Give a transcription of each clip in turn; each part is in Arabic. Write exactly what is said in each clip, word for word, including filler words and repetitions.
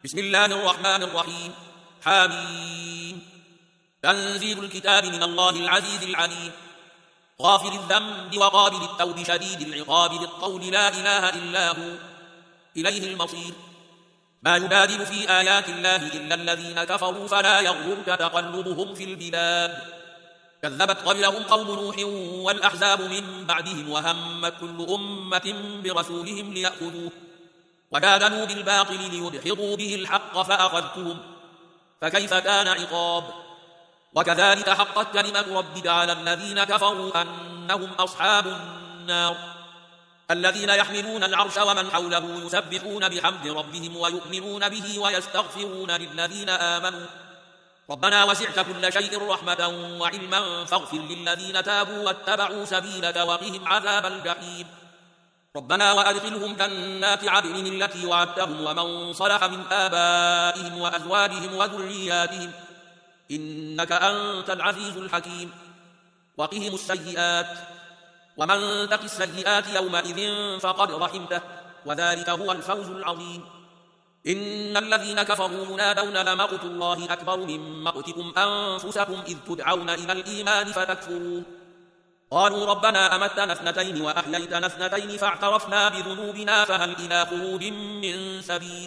بسم الله الرحمن الرحيم. حميم. تنزيل الكتاب من الله العزيز العليم، غافر الذنب وقابل التوب شديد العقاب ذي الطول لا إله إلا هو إليه المصير. ما يبادل في آيات الله إلا الذين كفروا فلا يغررك تقلبهم في البلاد. كذبت قبلهم قوم نوح والأحزاب من بعدهم وهمت كل أمة برسولهم ليأخذوه وجادلوا بالباطل ليدحضوا به الحق فأخذتهم فكيف كان عقاب. وكذلك حقت كلمة ربك على الذين كفروا أنهم أصحاب النار الذين يحملون العرش ومن حوله يسبحون بحمد ربهم ويؤمنون به ويستغفرون للذين آمنوا ربنا وسعت كل شيء رحمة وعلما فاغفر للذين تابوا واتبعوا سبيلك وقهم عذاب الجحيم. ربنا وأدخلهم جنات عدن التي وعدتهم ومن صلح من آبائهم وأزواجهم وذرياتهم إنك أنت العزيز الحكيم. وقهم السيئات ومن تق السيئات يومئذ فقد رحمته وذلك هو الفوز العظيم. إن الذين كفروا ينادون لمقت الله أكبر من مقتكم أنفسكم إذ تدعون إلى الإيمان فتكفرون قالوا ربنا أمتنا اثنتين وأحييتنا اثنتين فاعترفنا بذنوبنا فهل إلى خروج من سبيل.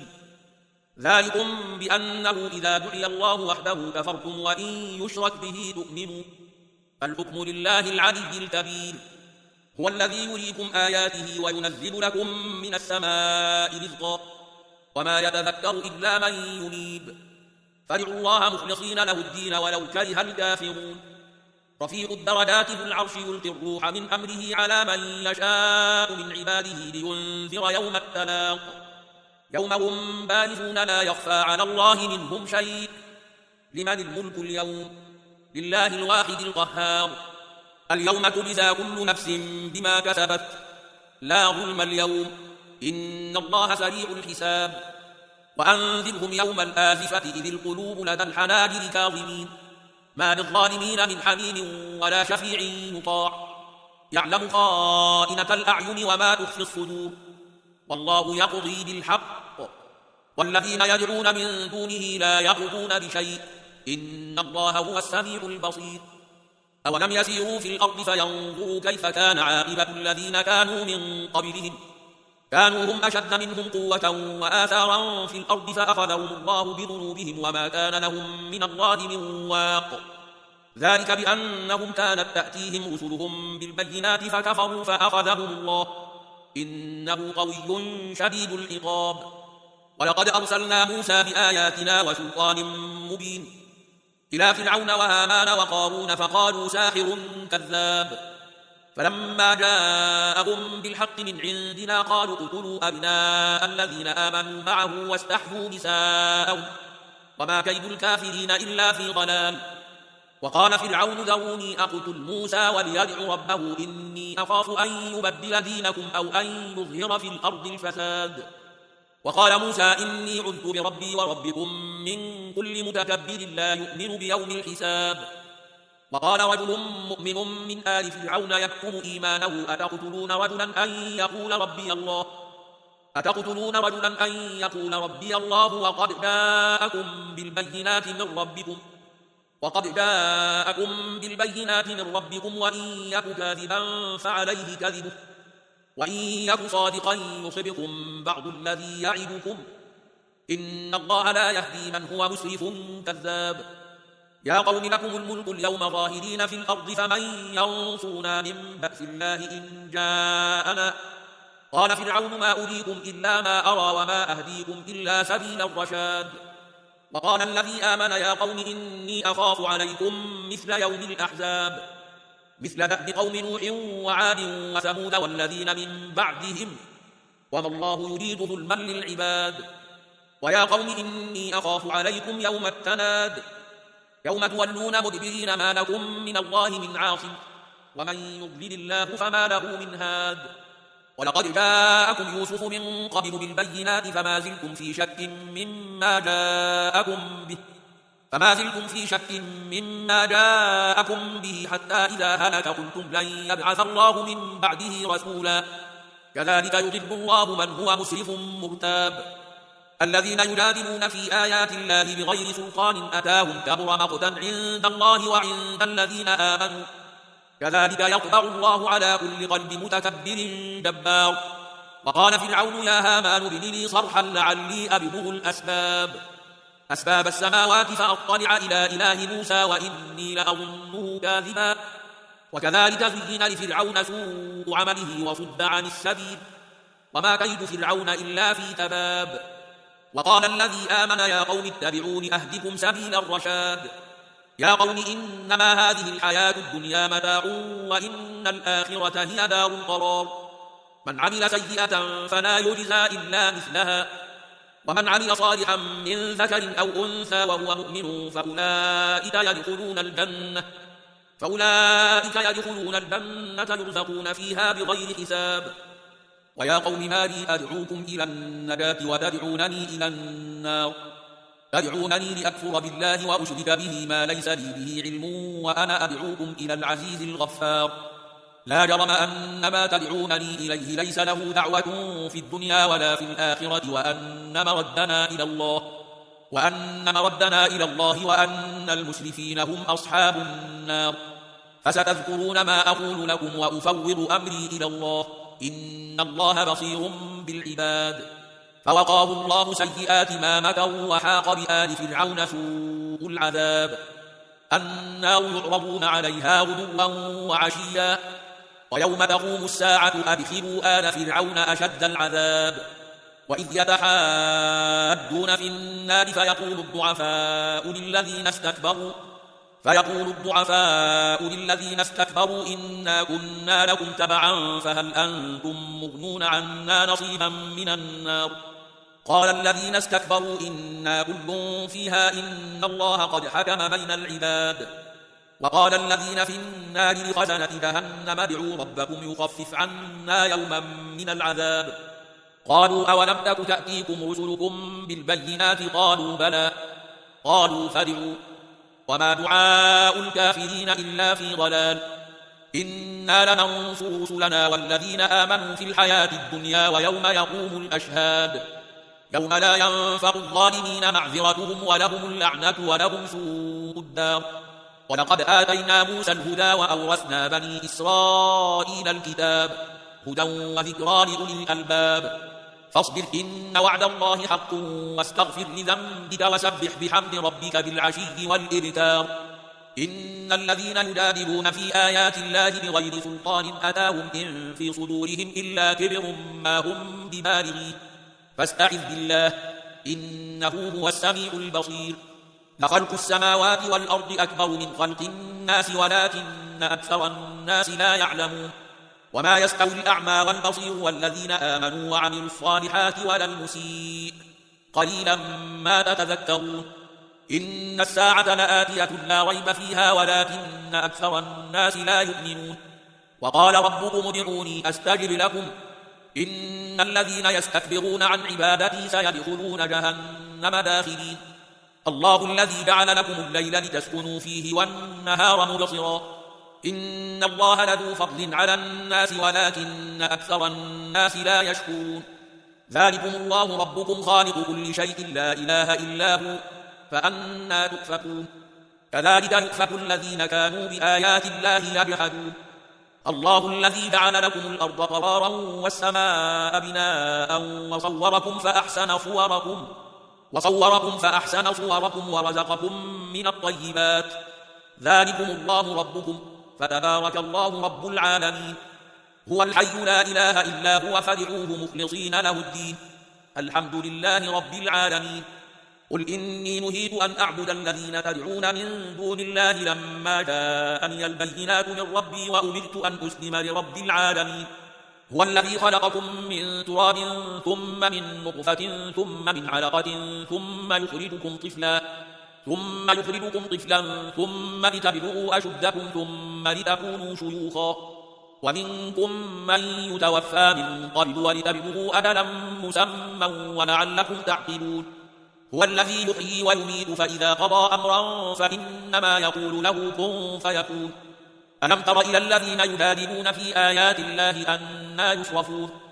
ذلكم بأنه إذا دعي الله وحده كفرتم وإن يشرك به تؤمنوا فالحكم لله العلي الكبير. هو الذي يريكم آياته وينزل لكم من السماء رزقا وما يتذكر إلا من ينيب فادعوا الله مخلصين له الدين ولو كره الكافرون. رفيع الدرجات ذو العرش يلقي الروح من أمره على من يشاء من عباده لينذر يوم التلاق يوم هم بارزون لا يخفى على الله منهم شيء. لمن الملك اليوم؟ لله الواحد القهار. اليوم تجزى كل نفس بما كسبت لا ظلم اليوم إن الله سريع الحساب. وأنذرهم يوم الآزفة إذ القلوب لدى الحناجر كاظمين ما للظالمين من حميم ولا شفيع يطاع يعلم خائنة الأعين وما تخفي الصدور والله يقضي بالحق والذين يدعون من دونه لا يقضون بشيء إن الله هو السميع البصير. أولم يسيروا في الأرض فينظروا كيف كان عاقبة الذين كانوا من قبلهم كانوا هم أشد منهم قوة وآثارا في الأرض فأخذهم الله بذنوبهم وما كان لهم من الله من واق. ذلك بأنهم كانت تأتيهم رسلهم بالبينات فكفروا فأخذهم الله إنه قوي شديد العقاب. ولقد أرسلنا موسى بآياتنا وسلطان مبين إلى فرعون وهامان وقارون فقالوا ساحر كذاب فلما جاءهم بالحق من عندنا قالوا اقتلوا أبناء الذين آمنوا معه واستحيوا نساءهم وما كيد الكافرين إلا في ضلال. وقال فرعون ذروني أقتل موسى وليدع ربه إني أخاف أن يبدل دينكم أو أن يظهر في الأرض الفساد. وقال موسى إني عذت بربي وربكم من كل متكبر لا يؤمن بيوم الحساب. وقال رجل مؤمن من آل فرعون يكتم إيمانه أتقتلون رجلا أن يقول ربي الله أتقتلون رجلا أن يقول ربي الله وقد جاءكم بالبينات من ربكم وقد جاءكم بالبينات من ربكم وإن يك كاذبا فعليه كذبه وإن يك صادقا يصبكم بعض الذي يعدكم إن الله لا يهدي من هو مسرف كذاب. يا قوم لكم الملك اليوم ظاهرين في الأرض فمن ينصرنا من بأس الله إن جاءنا. قال فرعون ما أريكم إلا ما أرى وما أهديكم إلا سبيل الرشاد. وقال الذي آمن يا قوم إني أخاف عليكم مثل يوم الأحزاب مثل دأب قوم نوح وعاد وثمود والذين من بعدهم وما الله يريد ظلما للعباد. ويا قوم إني أخاف عليكم يوم التناد يوم تولون مدبرين ما لكم من الله من عاصم ومن يضلل الله فما له من هاد. ولقد جاءكم يوسف من قبل بالبينات فما زلتم في شك مما جاءكم به فما زلتم في شك مما جاءكم به حتى إذا هلك قلتم لن يبعث الله من بعده رسولا كذلك يضل الله من هو مسرف مرتاب. الذين يجادلون في آيات الله بغير سلطان أتاهم كبر مقتا عند الله وعند الذين آمنوا كذلك يطبع الله على كل قلب متكبر جبار. وقال فرعون يا هامان ابن لي صرحا لعلي أبلغ الأسباب أسباب السماوات فأطلع إلى إله موسى وإني لأظنه كاذبا. وكذلك زين لفرعون سوء عمله وصد عن السبيل وما كيد فرعون إلا في تباب. وقال الذي آمن يا قوم اتبعون أهدكم سبيل الرشاد. يا قوم إنما هذه الحياة الدنيا متاع وإن الآخرة هي دار القرار. من عمل سيئة فلا يجزى إلا مثلها ومن عمل صالحا من ذكر أو أنثى وهو مؤمن فأولئك يدخلون الجنة فأولئك يدخلون الجنة يرزقون فيها بغير حساب. ويا قوم ما لي أدعوكم إلى النجاة وتدعونني إلى النار تدعونني لأكفر بالله وأشرك به ما ليس لي به علم وأنا أدعوكم إلى العزيز الغفار. لا جرم أن ما تدعونني إليه ليس له دعوة في الدنيا ولا في الآخرة وأن مردنا إلى الله وأن مردنا إلى الله وأن المسرفين هم أصحاب النار. فستذكرون ما أقول لكم وأفوض أمري إلى الله إن الله بصير بالعباد. فوقاه الله سيئات ما مكروا وحاق بآل فرعون سوء العذاب. النار يعرضون عليها غدوا وعشيا ويوم تقوم الساعة أدخلوا آل فرعون أشد العذاب. وإذ يتحاجون في النار فيقول الضعفاء للذين استكبروا فيقول الضعفاء للذين استكبروا إنا كنا لكم تبعا فهل أنتم مغنون عنا نصيبا من النار. قال الذين استكبروا إنا كل فيها إن الله قد حكم بين العباد. وقال الذين في النار لخزنة جهنم ادعوا ربكم يخفف عنا يوما من العذاب. قالوا أولم تك تأتيكم رسلكم بالبينات قالوا بلى قالوا فادعوا وما دعاء الكافرين إلا في ضلال. إنا لننصر رسلنا والذين آمنوا في الحياة الدنيا ويوم يقوم الأشهاد يوم لا ينفع الظالمين معذرتهم ولهم اللعنة ولهم سوء الدار. ولقد آتينا موسى الهدى وأورثنا بني إسرائيل الكتاب هدى وذكرى لأولي الألباب. فاصبر إن وعد الله حق واستغفر لذنبك وسبح بحمد ربك بالعشي والإبكار. إن الذين يجادلون في آيات الله بغير سلطان أتاهم إن في صدورهم إلا كبر ما هم ببالغيه فاستعذ بالله إنه هو السميع البصير. لخلق السماوات والأرض أكبر من خلق الناس ولكن أكثر الناس لا يعلمون. وما يستوي الأعمى والبصير والذين آمنوا وعملوا الصالحات ولا المسيء قليلا ما تتذكرون. إن الساعة لآتية لا ريب فيها ولكن أكثر الناس لا يؤمنون. وقال ربكم ادعوني أستجب لكم إن الذين يستكبرون عن عبادتي سيدخلون جهنم داخلين. الله الذي جعل لكم الليل لتسكنوا فيه والنهار مبصرا إن الله لذو فضل على الناس ولكن أكثر الناس لا يشكرون. ذلكم الله ربكم خالق كل شيء لا إله إلا هو فأنى تؤفكون. كذلك يؤفك الذين كانوا بآيات الله يجحدون. الله الذي جعل لكم الأرض قرارا والسماء بناء وصوركم فأحسن صوركم وصوركم فأحسن صوركم ورزقكم من الطيبات. ذلكم الله ربكم فتبارك الله رب العالمين. هو الحي لا إله إلا هو فادعوه مخلصين له الدين الحمد لله رب العالمين. قل إني نهيت أن أعبد الذين تدعون من دون الله لما جاءني البينات من ربي وأمرت أن أسلم لرب العالمين. هو الذي خلقكم من تراب ثم من نطفة ثم من علقة ثم يخرجكم طفلا ثم يخرجكم طفلا ثم لتبلغوا أشدكم ثم لتكونوا شيوخا ومنكم من يتوفى من قبل ولتبلغوا أجلا مسمى ولعلكم تعقلون. هو الذي يحيي ويميت فإذا قضى أمرا فإنما يقول له كن فيكون. ألم تر إلى الذين يجادلون في آيات الله أنى يصرفون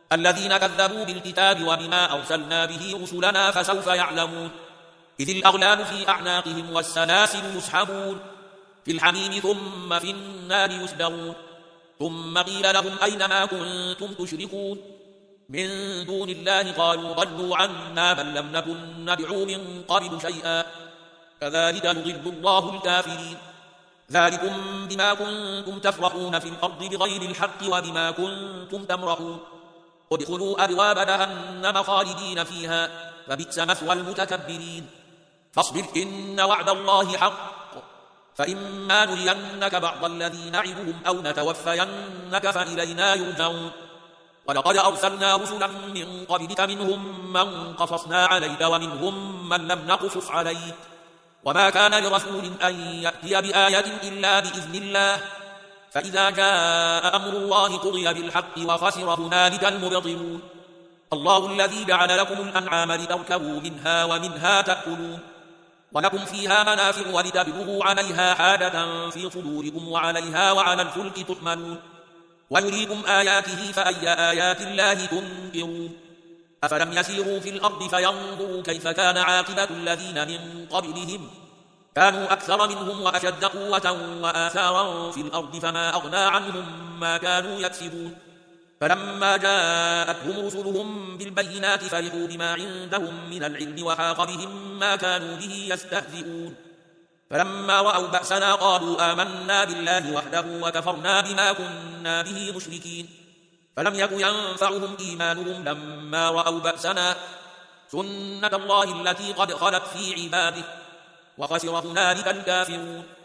الذين كذبوا بالكتاب وبما أرسلنا به رسلنا فسوف يعلمون إذ الأغلال في أعناقهم والسلاسل يسحبون في الحميم ثم في النار يسجرون ثم قيل لهم أين ما كنتم تشركون من دون الله قالوا ضلوا عنا بل لم نكن ندعو من قبل شيئا كذلك يضل الله الكافرين ذلكم بما كنتم تفرحون في الأرض بغير الحق وبما كنتم تمرحون ادخلوا أبواب جهنم خالدين فيها فبئس مثوى المتكبرين فاصبر إن وعد الله حق فإما نرينك بعض الذي نعدهم أو نتوفينك فإلينا يرجعون ولقد أرسلنا رسلا من قبلك منهم من قصصنا عليك ومنهم من لم نقصص عليك وما كان لرسول أن يأتي بآية إلا بإذن الله فإذا جاء أمر الله قضي بالحق وخسر هنالك المبطلون الله الذي جعل لكم الأنعام لتركبوا منها ومنها تأكلون ولكم فيها منافع ولتبلغوا عليها حاجة في صدوركم وعليها وعلى الفلك تحملون ويريكم آياته فأي آيات الله تنكرون أفلم يسيروا في الأرض فينظروا كيف كان عاقبة الذين من قبلهم كانوا أكثر منهم وأشد قوة وآثارا في الأرض فما أغنى عنهم ما كانوا يكسبون فلما جاءتهم رسلهم بالبينات فرحوا بما عندهم من العلم وحاق بهم ما كانوا به يستهزئون فلما رأوا بأسنا قالوا آمنا بالله وحده وكفرنا بما كنا به مشركين فلم يك ينفعهم إيمانهم لما رأوا بأسنا سنة الله التي قد خلت في عباده وخسر هنالك الكافرون